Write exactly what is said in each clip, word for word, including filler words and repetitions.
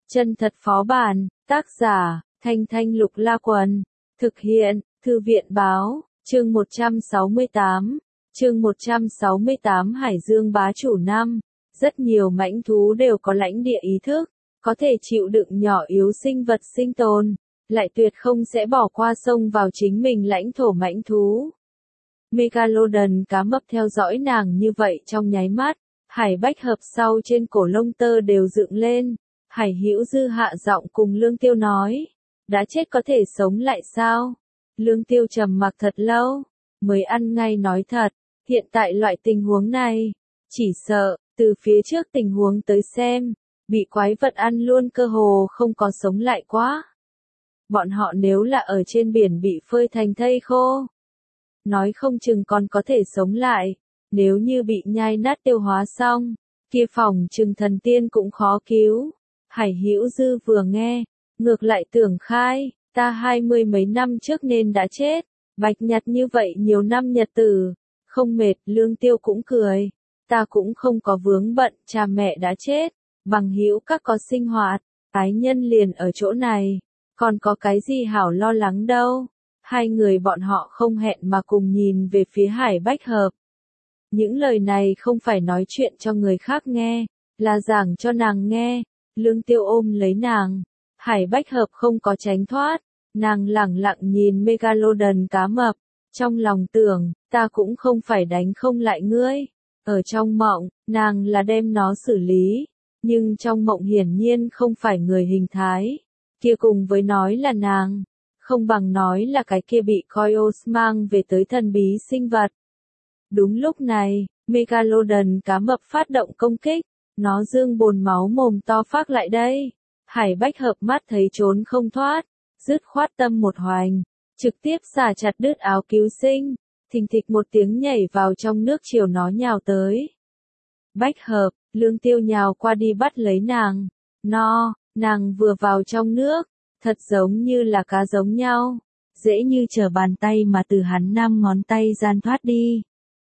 Chân thật phó bản, tác giả, Thanh Thanh Lục La Quần, thực hiện, Thư viện báo, chương một trăm sáu mươi tám, chương một trăm sáu mươi tám Hải Dương bá chủ năm, rất nhiều mãnh thú đều có lãnh địa ý thức, có thể chịu đựng nhỏ yếu sinh vật sinh tồn, lại tuyệt không sẽ bỏ qua sông vào chính mình lãnh thổ mãnh thú. Megalodon cá mập theo dõi nàng như vậy trong nháy mắt, Hải Bách Hợp sau trên cổ lông tơ đều dựng lên. Hải Hữu Dư hạ giọng cùng Lương Tiêu nói, đã chết có thể sống lại sao? Lương Tiêu trầm mặc thật lâu, mới ăn ngay nói thật, hiện tại loại tình huống này, chỉ sợ, từ phía trước tình huống tới xem, bị quái vật ăn luôn cơ hồ không có sống lại quá. Bọn họ nếu là ở trên biển bị phơi thành thây khô, nói không chừng còn có thể sống lại, nếu như bị nhai nát tiêu hóa xong, kia phòng chừng thần tiên cũng khó cứu. Hải Hữu Dư vừa nghe, ngược lại tưởng khai, ta hai mươi mấy năm trước nên đã chết, bạch nhật như vậy nhiều năm nhật tử, không mệt. Lương Tiêu cũng cười, ta cũng không có vướng bận, cha mẹ đã chết, bằng hữu các có sinh hoạt, ái nhân liền ở chỗ này, còn có cái gì hảo lo lắng đâu. Hai người bọn họ không hẹn mà cùng nhìn về phía Hải Bách Hợp. Những lời này không phải nói chuyện cho người khác nghe, là giảng cho nàng nghe. Lương Tiêu ôm lấy nàng, Hải Bách Hợp không có tránh thoát, nàng lẳng lặng nhìn Megalodon cá mập, trong lòng tưởng, ta cũng không phải đánh không lại ngươi. Ở trong mộng, nàng là đem nó xử lý, nhưng trong mộng hiển nhiên không phải người hình thái, kia cùng với nói là nàng, không bằng nói là cái kia bị Koios mang về tới thần bí sinh vật. Đúng lúc này, Megalodon cá mập phát động công kích. Nó dương bồn máu mồm to phát lại đây. Hải Bách Hợp mắt thấy trốn không thoát, dứt khoát tâm một hoành, trực tiếp xả chặt đứt áo cứu sinh, thình thịch một tiếng nhảy vào trong nước chiều nó nhào tới. Bách Hợp, Lương Tiêu nhào qua đi bắt lấy nàng. No, nàng vừa vào trong nước, thật giống như là cá giống nhau, dễ như trở bàn tay mà từ hắn năm ngón tay gian thoát đi.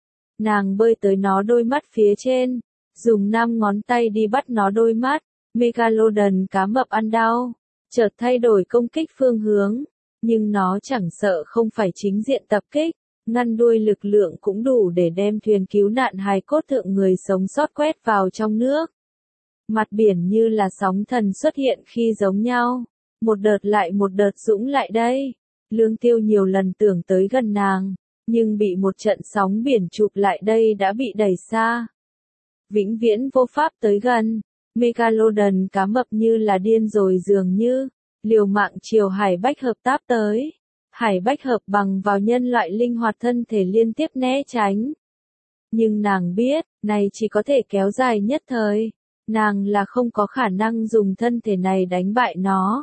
Nàng bơi tới nó đôi mắt phía trên. Dùng năm ngón tay đi bắt nó đôi mắt, Megalodon cá mập ăn đau, chợt thay đổi công kích phương hướng, nhưng nó chẳng sợ không phải chính diện tập kích, ngăn đuôi lực lượng cũng đủ để đem thuyền cứu nạn hài cốt thượng người sống sót quét vào trong nước. Mặt biển như là sóng thần xuất hiện khi giống nhau, một đợt lại một đợt dũng lại đây. Lương Tiêu nhiều lần tưởng tới gần nàng, nhưng bị một trận sóng biển chụp lại đây đã bị đẩy xa. Vĩnh viễn vô pháp tới gần, Megalodon cá mập như là điên rồi dường như, liều mạng chiều Hải Bách Hợp táp tới. Hải Bách Hợp bằng vào nhân loại linh hoạt thân thể liên tiếp né tránh. Nhưng nàng biết, này chỉ có thể kéo dài nhất thời, nàng là không có khả năng dùng thân thể này đánh bại nó.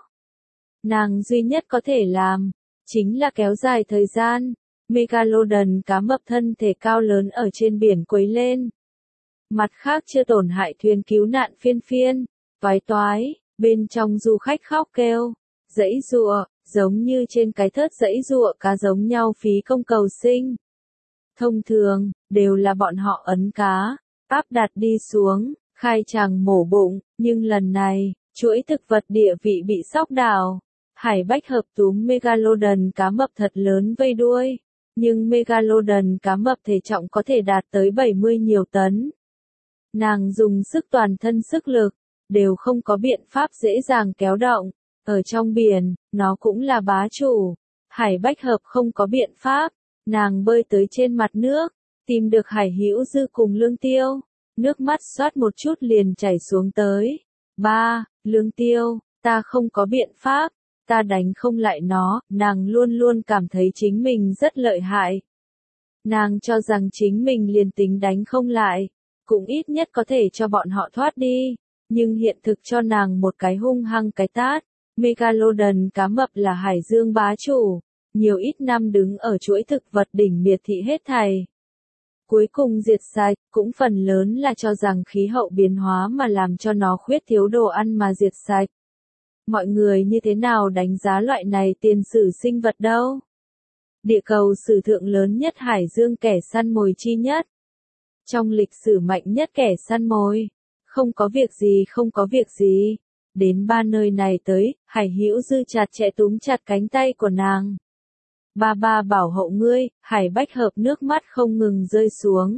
Nàng duy nhất có thể làm, chính là kéo dài thời gian. Megalodon cá mập thân thể cao lớn ở trên biển quấy lên. Mặt khác chưa tổn hại thuyền cứu nạn phiên phiên, toái toái, bên trong du khách khóc kêu, dãy giụa, giống như trên cái thớt dãy giụa cá giống nhau phí công cầu sinh. Thông thường, đều là bọn họ ấn cá, áp đặt đi xuống, khai tràng mổ bụng, nhưng lần này, chuỗi thực vật địa vị bị sóc đảo. Hải Bách Hợp túm Megalodon cá mập thật lớn vây đuôi, nhưng Megalodon cá mập thể trọng có thể đạt tới bảy mươi nhiều tấn. Nàng dùng sức toàn thân sức lực, đều không có biện pháp dễ dàng kéo động. Ở trong biển, nó cũng là bá chủ. Hải Bách Hợp không có biện pháp, nàng bơi tới trên mặt nước, tìm được Hải Hữu Dư cùng Lương Tiêu. Nước mắt xoát một chút liền chảy xuống tới. Ba, Lương Tiêu, ta không có biện pháp, ta đánh không lại nó. Nàng luôn luôn cảm thấy chính mình rất lợi hại. Nàng cho rằng chính mình liền tính đánh không lại, cũng ít nhất có thể cho bọn họ thoát đi, nhưng hiện thực cho nàng một cái hung hăng cái tát. Megalodon cá mập là hải dương bá chủ, nhiều ít năm đứng ở chuỗi thực vật đỉnh miệt thị hết thảy. Cuối cùng diệt sạch, cũng phần lớn là cho rằng khí hậu biến hóa mà làm cho nó khuyết thiếu đồ ăn mà diệt sạch. Mọi người như thế nào đánh giá loại này tiền sử sinh vật đâu? Địa cầu sử thượng lớn nhất hải dương kẻ săn mồi chi nhất. Trong lịch sử mạnh nhất kẻ săn mồi, không có việc gì không có việc gì, Đến ba nơi này tới, Hải Hữu Dư chặt chẽ túm chặt cánh tay của nàng. Ba ba bảo hộ ngươi, Hải Bách Hợp nước mắt không ngừng rơi xuống.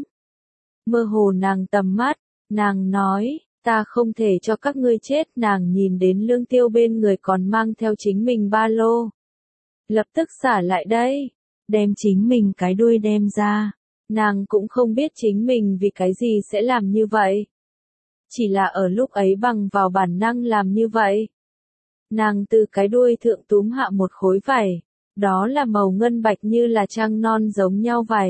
Mơ hồ nàng tầm mắt, nàng nói, ta không thể cho các ngươi chết. Nàng nhìn đến Lương Tiêu bên người còn mang theo chính mình ba lô. Lập tức xả lại đây, đem chính mình cái đuôi đem ra. Nàng cũng không biết chính mình vì cái gì sẽ làm như vậy. Chỉ là ở lúc ấy bằng vào bản năng làm như vậy. Nàng từ cái đuôi thượng túm hạ một khối vải. Đó là màu ngân bạch như là trăng non giống nhau vải.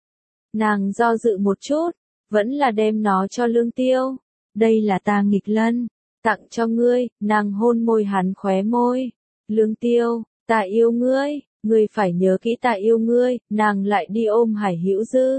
Nàng do dự một chút, vẫn là đem nó cho Lương Tiêu. Đây là ta nghịch lân, tặng cho ngươi. Nàng hôn môi hắn khóe môi. Lương Tiêu, ta yêu ngươi, ngươi phải nhớ kỹ ta yêu ngươi. Nàng lại đi ôm Hải Hữu Dư.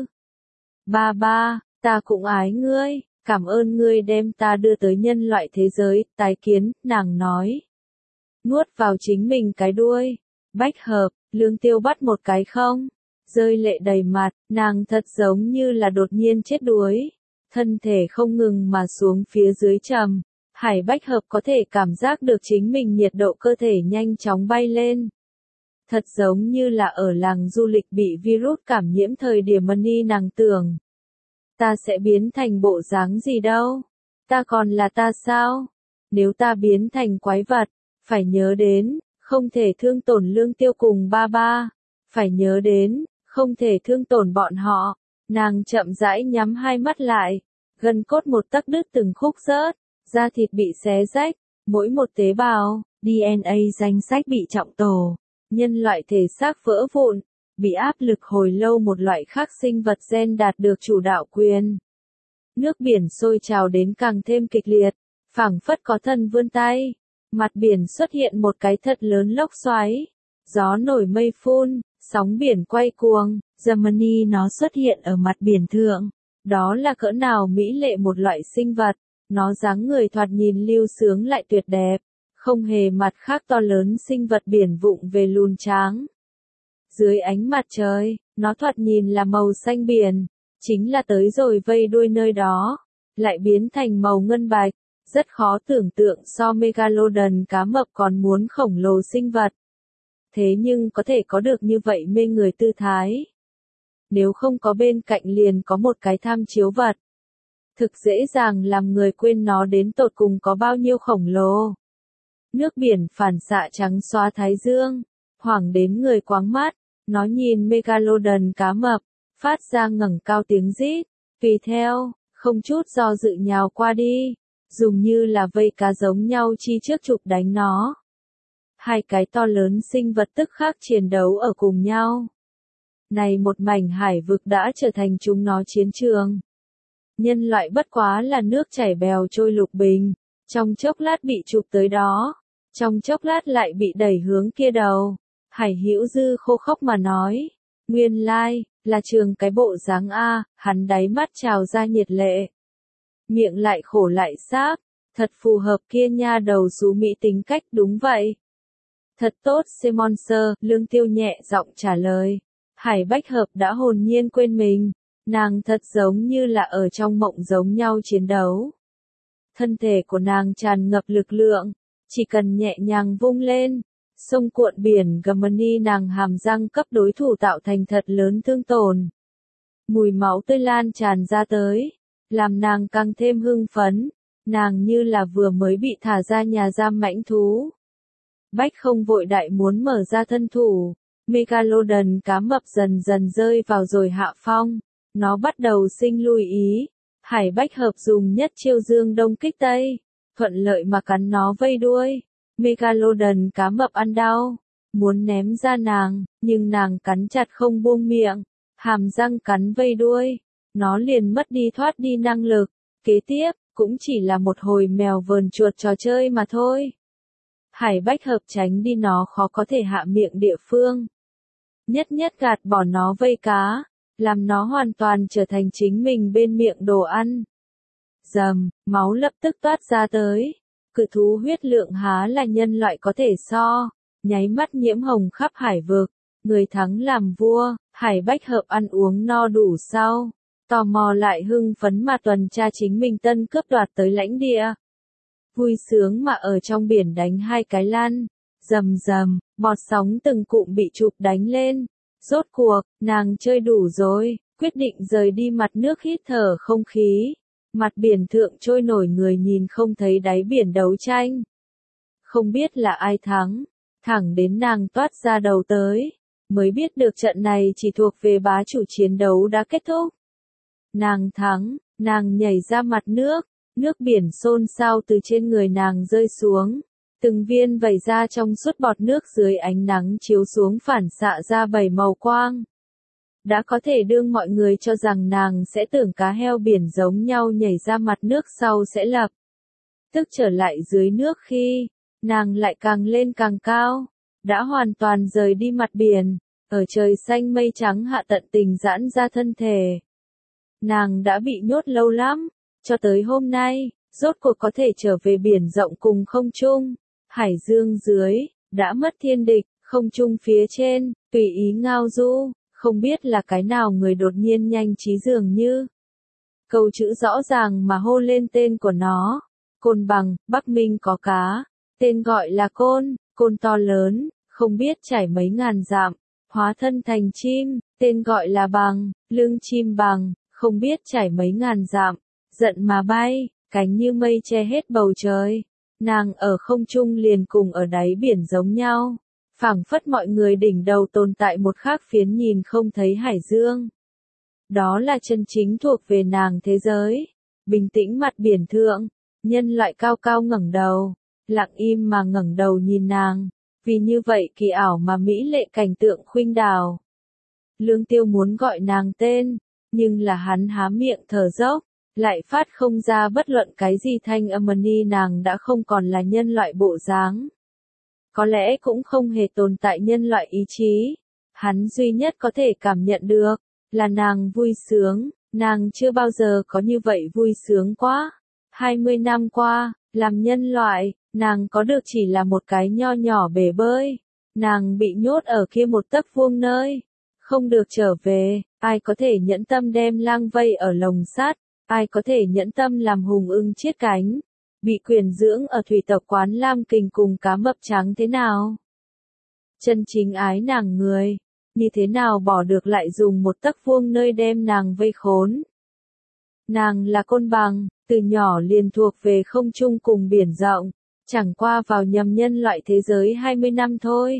Ba ba, ta cũng ái ngươi, cảm ơn ngươi đem ta đưa tới nhân loại thế giới, tái kiến. Nàng nói, nuốt vào chính mình cái đuôi. Bách Hợp, Lương Tiêu bắt một cái không, rơi lệ đầy mặt. Nàng thật giống như là đột nhiên chết đuối, thân thể không ngừng mà xuống phía dưới trầm. Hải Bách Hợp có thể cảm giác được chính mình nhiệt độ cơ thể nhanh chóng bay lên. Thật giống như là ở làng du lịch bị virus cảm nhiễm thời điểm Money. Nàng tưởng, ta sẽ biến thành bộ dáng gì đâu, ta còn là ta sao? Nếu ta biến thành quái vật, phải nhớ đến, không thể thương tổn Lương Tiêu cùng ba ba, phải nhớ đến, không thể thương tổn bọn họ. Nàng chậm rãi nhắm hai mắt lại, gân cốt một tấc đứt từng khúc rớt, da thịt bị xé rách, mỗi một tế bào, đê en a danh sách bị trọng tổ, nhân loại thể xác vỡ vụn, bị áp lực hồi lâu. Một loại khác sinh vật gen đạt được chủ đạo quyền. Nước biển sôi trào đến càng thêm kịch liệt, phảng phất có thần vươn tay. Mặt biển xuất hiện một cái thật lớn lốc xoáy, gió nổi mây phun, sóng biển quay cuồng. Germany nó xuất hiện ở mặt biển thượng, đó là cỡ nào mỹ lệ một loại sinh vật, nó dáng người thoạt nhìn lưu sướng lại tuyệt đẹp, không hề mặt khác to lớn sinh vật biển vụng về lùn tráng. Dưới ánh mặt trời, nó thoạt nhìn là màu xanh biển, chính là tới rồi vây đuôi nơi đó, lại biến thành màu ngân bạch. Rất khó tưởng tượng so Megalodon cá mập còn muốn khổng lồ sinh vật. Thế nhưng có thể có được như vậy mê người tư thái. Nếu không có bên cạnh liền có một cái tham chiếu vật. Thực dễ dàng làm người quên nó đến tột cùng có bao nhiêu khổng lồ. Nước biển phản xạ trắng xóa thái dương, hoảng đến người quáng mắt. Nó nhìn Megalodon cá mập, phát ra ngẩng cao tiếng rít. Tùy theo, không chút do dự nhào qua đi. Dùng như là vây cá giống nhau chi trước chụp đánh nó. Hai cái to lớn sinh vật tức khắc chiến đấu ở cùng nhau. Này một mảnh hải vực đã trở thành chúng nó chiến trường. Nhân loại bất quá là nước chảy bèo trôi lục bình, trong chốc lát bị chụp tới đó, trong chốc lát lại bị đẩy hướng kia đầu. Hải Hữu Dư khô khốc mà nói, nguyên lai, là trường cái bộ dáng A. Hắn đáy mắt trào ra nhiệt lệ. Miệng lại khổ lại sáp, thật phù hợp kia nha đầu xú mỹ tính cách. Đúng vậy. Thật tốt Simonser, Lương Tiêu nhẹ giọng trả lời. Hải Bách Hợp đã hồn nhiên quên mình, nàng thật giống như là ở trong mộng giống nhau chiến đấu. Thân thể của nàng tràn ngập lực lượng, chỉ cần nhẹ nhàng vung lên, sông cuộn biển Germany. Nàng hàm răng cấp đối thủ tạo thành thật lớn thương tổn. Mùi máu tươi lan tràn ra tới, làm nàng càng thêm hưng phấn, nàng như là vừa mới bị thả ra nhà giam mãnh thú. Bách không vội đại muốn mở ra thân thủ, Megalodon cá mập dần dần rơi vào rồi hạ phong, nó bắt đầu sinh lưu ý. Hải Bách Hợp dùng nhất chiêu dương đông kích tây, thuận lợi mà cắn nó vây đuôi. Megalodon cá mập ăn đau, muốn ném ra nàng, nhưng nàng cắn chặt không buông miệng, hàm răng cắn vây đuôi. Nó liền mất đi thoát đi năng lực, kế tiếp, cũng chỉ là một hồi mèo vờn chuột trò chơi mà thôi. Hải Bách Hợp tránh đi nó khó có thể hạ miệng địa phương. Nhất nhất gạt bỏ nó vây cá, làm nó hoàn toàn trở thành chính mình bên miệng đồ ăn. Dầm, máu lập tức toát ra tới. Cự thú huyết lượng há là nhân loại có thể so, nháy mắt nhiễm hồng khắp hải vực. Người thắng làm vua. Hải Bách Hợp ăn uống no đủ sau, tò mò lại hưng phấn mà tuần tra chính mình tân cướp đoạt tới lãnh địa. vui sướng mà ở trong biển đánh hai cái lăn, rầm rầm, bọt sóng từng cụm bị chụp đánh lên. Rốt cuộc, nàng chơi đủ rồi, quyết định rời đi mặt nước hít thở không khí. Mặt biển thượng trôi nổi người nhìn không thấy đáy biển đấu tranh. Không biết là ai thắng, thẳng đến nàng toát ra đầu tới, mới biết được trận này chỉ thuộc về bá chủ, chiến đấu đã kết thúc. Nàng thắng, nàng nhảy ra mặt nước, nước biển xôn xao từ trên người nàng rơi xuống. Từng viên vẩy ra trong suốt bọt nước dưới ánh nắng chiếu xuống phản xạ ra bảy màu quang. Đã có thể đương mọi người cho rằng nàng sẽ tưởng cá heo biển giống nhau nhảy ra mặt nước sau sẽ lập tức trở lại dưới nước khi nàng lại càng lên càng cao, đã hoàn toàn rời đi mặt biển, ở trời xanh mây trắng hạ tận tình giãn ra thân thể. Nàng đã bị nhốt lâu lắm, cho tới hôm nay, rốt cuộc có thể trở về biển rộng cùng không trung, hải dương dưới, đã mất thiên địch, không trung phía trên, tùy ý ngao du, không biết là cái nào người đột nhiên nhanh trí dường như. Câu chữ rõ ràng mà hô lên tên của nó, Côn Bằng, Bắc Minh có cá, tên gọi là Côn, Côn to lớn, không biết trải mấy ngàn dặm, hóa thân thành chim, tên gọi là Bằng, lưng chim bằng, không biết trải mấy ngàn dặm, giận mà bay, cánh như mây che hết bầu trời. Nàng ở không trung liền cùng ở đáy biển giống nhau, phảng phất mọi người đỉnh đầu tồn tại một khác phiến nhìn không thấy hải dương. Đó là chân chính thuộc về nàng thế giới. Bình tĩnh mặt biển thượng, nhân loại cao cao ngẩng đầu, lặng im mà ngẩng đầu nhìn nàng, vì như vậy kỳ ảo mà mỹ lệ cảnh tượng khuynh đảo. Lương Tiêu muốn gọi nàng tên, nhưng là hắn há miệng thở dốc, lại phát không ra bất luận cái gì thanh âm, ni nàng đã không còn là nhân loại bộ dáng. Có lẽ cũng không hề tồn tại nhân loại ý chí. Hắn duy nhất có thể cảm nhận được, là nàng vui sướng, nàng chưa bao giờ có như vậy vui sướng quá. hai mươi năm qua, làm nhân loại, nàng có được chỉ là một cái nho nhỏ bể bơi. Nàng bị nhốt ở kia một tấc vuông nơi, không được trở về, ai có thể nhẫn tâm đem lang vây ở lồng sắt, ai có thể nhẫn tâm làm hùng ưng chiết cánh, bị quyền dưỡng ở thủy tộc quán lam kình cùng cá mập trắng thế nào? Chân chính ái nàng người, như thế nào bỏ được lại dùng một tấc vuông nơi đem nàng vây khốn? Nàng là Côn Bằng, từ nhỏ liền thuộc về không trung cùng biển rộng, chẳng qua vào nhầm nhân loại thế giới hai mươi năm thôi.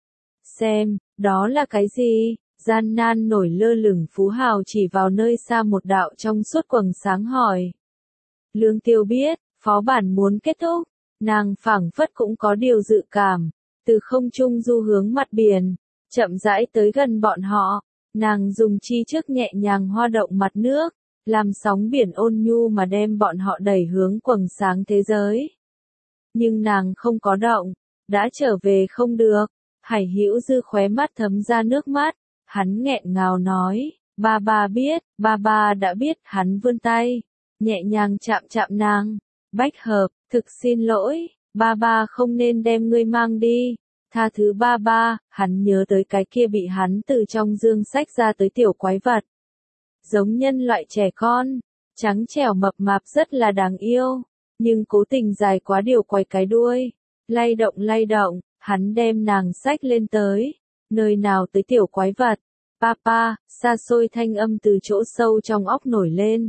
Xem, đó là cái gì? Gian nan nổi lơ lửng Phú Hào chỉ vào nơi xa một đạo trong suốt quầng sáng hỏi. Lương Tiêu biết, phó bản muốn kết thúc, nàng phảng phất cũng có điều dự cảm, từ không trung du hướng mặt biển, chậm rãi tới gần bọn họ, nàng dùng chi trước nhẹ nhàng hoa động mặt nước, làm sóng biển ôn nhu mà đem bọn họ đẩy hướng quầng sáng thế giới. Nhưng nàng không có động, đã trở về không được, Hải Hữu Dư khóe mắt thấm ra nước mắt, hắn nghẹn ngào nói, ba ba biết, ba ba đã biết, hắn vươn tay, nhẹ nhàng chạm chạm nàng, Bách Hợp, thực xin lỗi, ba ba không nên đem ngươi mang đi, tha thứ ba ba, hắn nhớ tới cái kia bị hắn từ trong dương sách ra tới tiểu quái vật. Giống nhân loại trẻ con, trắng trẻo mập mạp rất là đáng yêu, nhưng cố tình dài quá điều quay cái đuôi, lay động lay động, hắn đem nàng xách lên tới, nơi nào tới tiểu quái vật, papa, xa xôi thanh âm từ chỗ sâu trong óc nổi lên.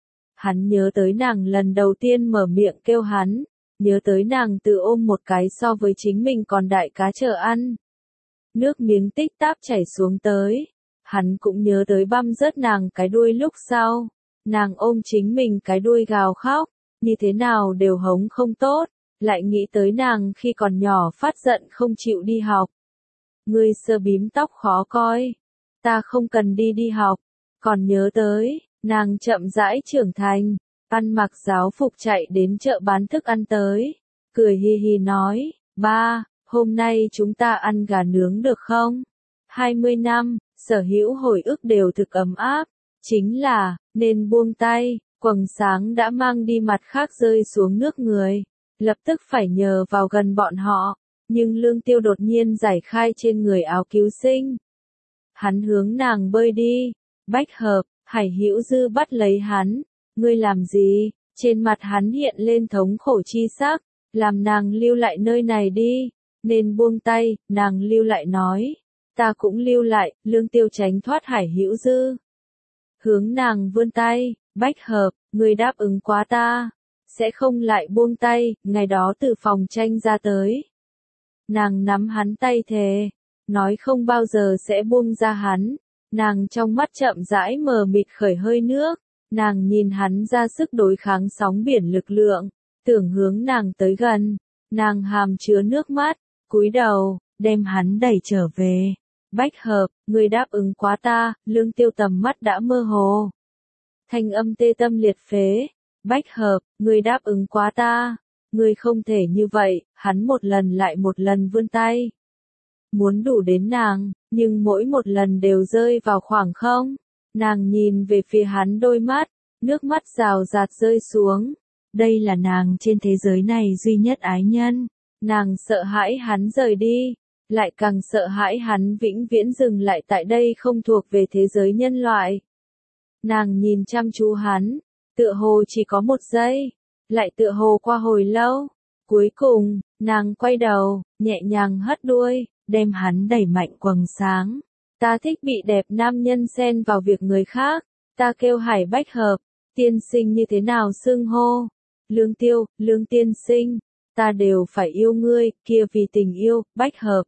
Hắn nhớ tới nàng lần đầu tiên mở miệng kêu hắn, nhớ tới nàng tự ôm một cái so với chính mình còn đại cá chờ ăn. Nước miếng tích táp chảy xuống tới, hắn cũng nhớ tới băm rớt nàng cái đuôi lúc sau, nàng ôm chính mình cái đuôi gào khóc, như thế nào đều hống không tốt, lại nghĩ tới nàng khi còn nhỏ phát giận không chịu đi học. Ngươi sơ bím tóc khó coi, ta không cần đi đi học, còn nhớ tới, nàng chậm rãi trưởng thành, ăn mặc giáo phục chạy đến chợ bán thức ăn tới, cười hi hi nói, ba, hôm nay chúng ta ăn gà nướng được không? hai mươi năm, sở hữu hồi ức đều thực ấm áp, chính là, nên buông tay, quầng sáng đã mang đi mặt khác rơi xuống nước người, lập tức phải nhờ vào gần bọn họ, nhưng Lương Tiêu đột nhiên giải khai trên người áo cứu sinh. Hắn hướng nàng bơi đi, Bách Hợp, Hải Hữu Dư bắt lấy hắn, ngươi làm gì, Trên mặt hắn hiện lên thống khổ chi sắc, làm nàng lưu lại nơi này đi, nên buông tay, nàng lưu lại nói, ta cũng lưu lại, Lương Tiêu tránh thoát Hải Hữu Dư. Hướng nàng vươn tay, Bách Hợp, người đáp ứng quá ta, sẽ không lại buông tay, ngày đó từ phòng tranh ra tới. Nàng nắm hắn tay thề, nói không bao giờ sẽ buông ra hắn, nàng trong mắt chậm rãi mờ mịt khởi hơi nước, nàng nhìn hắn ra sức đối kháng sóng biển lực lượng, tưởng hướng nàng tới gần, nàng hàm chứa nước mắt, cúi đầu, đem hắn đẩy trở về. Bách Hợp, người đáp ứng quá ta, Lương Tiêu tầm mắt đã mơ hồ. Thanh âm tê tâm liệt phế, Bách Hợp, người đáp ứng quá ta, người không thể như vậy, hắn một lần lại một lần vươn tay. Muốn đủ đến nàng, nhưng mỗi một lần đều rơi vào khoảng không. Nàng nhìn về phía hắn đôi mắt, nước mắt rào rạt rơi xuống. Đây là nàng trên thế giới này duy nhất ái nhân. Nàng sợ hãi hắn rời đi, lại càng sợ hãi hắn vĩnh viễn dừng lại tại đây không thuộc về thế giới nhân loại. Nàng nhìn chăm chú hắn, tựa hồ chỉ có một giây, lại tựa hồ qua hồi lâu. Cuối cùng, nàng quay đầu, nhẹ nhàng hất đuôi, đem hắn đẩy mạnh quầng sáng. Ta thích bị đẹp nam nhân xen vào việc người khác, ta kêu Hải Bách Hợp, tiên sinh như thế nào xưng hô? Lương Tiêu, Lương tiên sinh, ta đều phải yêu ngươi, kia vì tình yêu, Bách Hợp.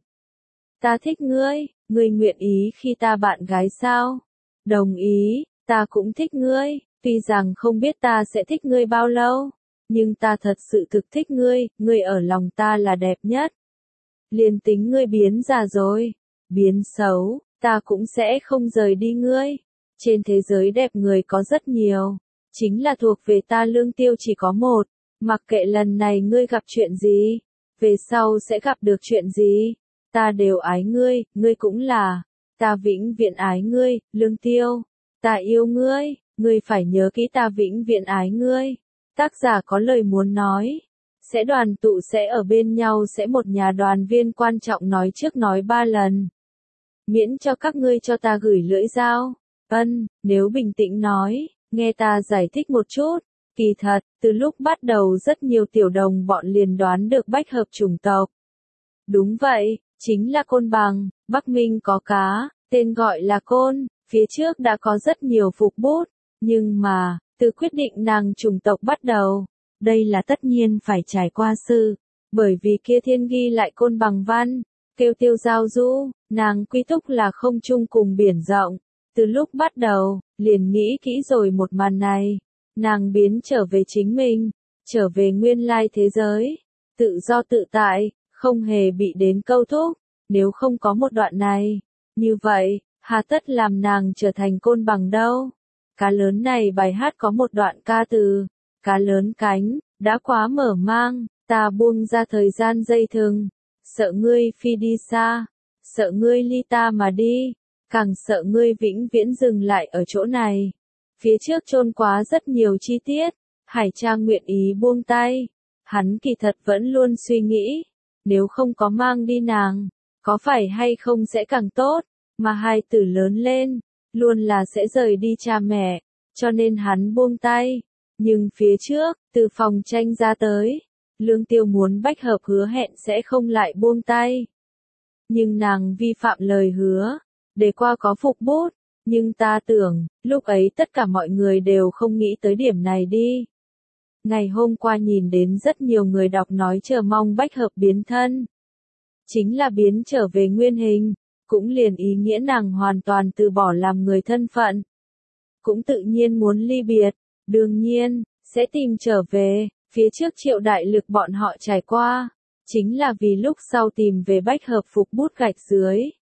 Ta thích ngươi, ngươi nguyện ý khi ta bạn gái sao? Đồng ý, ta cũng thích ngươi, tuy rằng không biết ta sẽ thích ngươi bao lâu, nhưng ta thật sự thực thích ngươi, ngươi ở lòng ta là đẹp nhất. Liền tính ngươi biến già rồi, biến xấu, ta cũng sẽ không rời đi ngươi. Trên thế giới đẹp người có rất nhiều, chính là thuộc về ta Lương Tiêu chỉ có một, mặc kệ lần này ngươi gặp chuyện gì, về sau sẽ gặp được chuyện gì, ta đều ái ngươi, ngươi cũng là, ta vĩnh viễn ái ngươi, Lương Tiêu, ta yêu ngươi, ngươi phải nhớ kỹ ta vĩnh viễn ái ngươi. Tác giả có lời muốn nói, sẽ đoàn tụ sẽ ở bên nhau sẽ một nhà đoàn viên quan trọng nói trước nói ba lần. Miễn cho các ngươi cho ta gửi lưỡi dao. Ân, nếu bình tĩnh nói, nghe ta giải thích một chút. Kỳ thật, từ lúc bắt đầu rất nhiều tiểu đồng bọn liền đoán được Bách Hợp chủng tộc. Đúng vậy, chính là Côn Bằng, Bắc Minh có cá, tên gọi là Côn, phía trước đã có rất nhiều phục bút, nhưng mà, từ quyết định nàng chủng tộc bắt đầu, đây là tất nhiên phải trải qua sự, bởi vì kia thiên ghi lại Côn Bằng văn, kêu Tiêu Giao Du, nàng quy túc là không chung cùng biển rộng, từ lúc bắt đầu, liền nghĩ kỹ rồi một màn này, nàng biến trở về chính mình, trở về nguyên lai thế giới, tự do tự tại, không hề bị đến câu thúc, nếu không có một đoạn này, như vậy, hà tất làm nàng trở thành Côn Bằng đâu. Cá lớn này bài hát có một đoạn ca từ, cá lớn cánh, đã quá mở mang, ta buông ra thời gian dây thừng, sợ ngươi phi đi xa, sợ ngươi ly ta mà đi, càng sợ ngươi vĩnh viễn dừng lại ở chỗ này. Phía trước chôn quá rất nhiều chi tiết, Hải Trang nguyện ý buông tay, hắn kỳ thật vẫn luôn suy nghĩ, nếu không có mang đi nàng, có phải hay không sẽ càng tốt, mà hai tử lớn lên, luôn là sẽ rời đi cha mẹ, cho nên hắn buông tay. Nhưng phía trước, từ phòng tranh ra tới, Lương Tiêu muốn Bách Hợp hứa hẹn sẽ không lại buông tay. Nhưng nàng vi phạm lời hứa, để qua có phục bút, nhưng ta tưởng, lúc ấy tất cả mọi người đều không nghĩ tới điểm này đi. Ngày hôm qua nhìn đến rất nhiều người đọc nói chờ mong Bách Hợp biến thân. Chính là biến trở về nguyên hình, cũng liền ý nghĩa nàng hoàn toàn từ bỏ làm người thân phận. Cũng tự nhiên muốn ly biệt, đương nhiên, sẽ tìm trở về, phía trước Triệu Đại Lực bọn họ trải qua, chính là vì lúc sau tìm về Bách Hợp phục bút gạch dưới.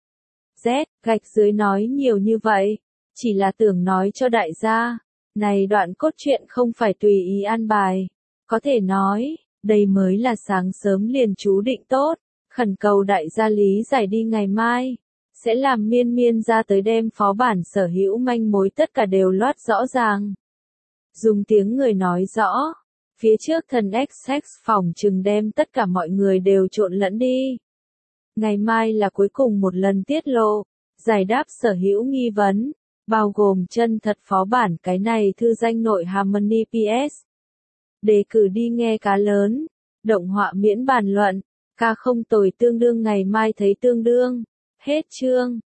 Z, gạch dưới nói nhiều như vậy, chỉ là tưởng nói cho đại gia, này đoạn cốt truyện không phải tùy ý an bài, có thể nói, đây mới là sáng sớm liền chú định tốt, khẩn cầu đại gia lý giải đi ngày mai, sẽ làm miên miên ra tới đem phó bản sở hữu manh mối tất cả đều loát rõ ràng. Dùng tiếng người nói rõ, phía trước thần X-Hex phòng trừng đem tất cả mọi người đều trộn lẫn đi. Ngày mai là cuối cùng một lần tiết lộ, giải đáp sở hữu nghi vấn, bao gồm chân thật phó bản cái này thư danh nội Harmony pê ét. Đề cử đi nghe cá lớn. Động họa miễn bàn luận. Ca không tồi tương đương ngày mai thấy tương đương. Hết chương.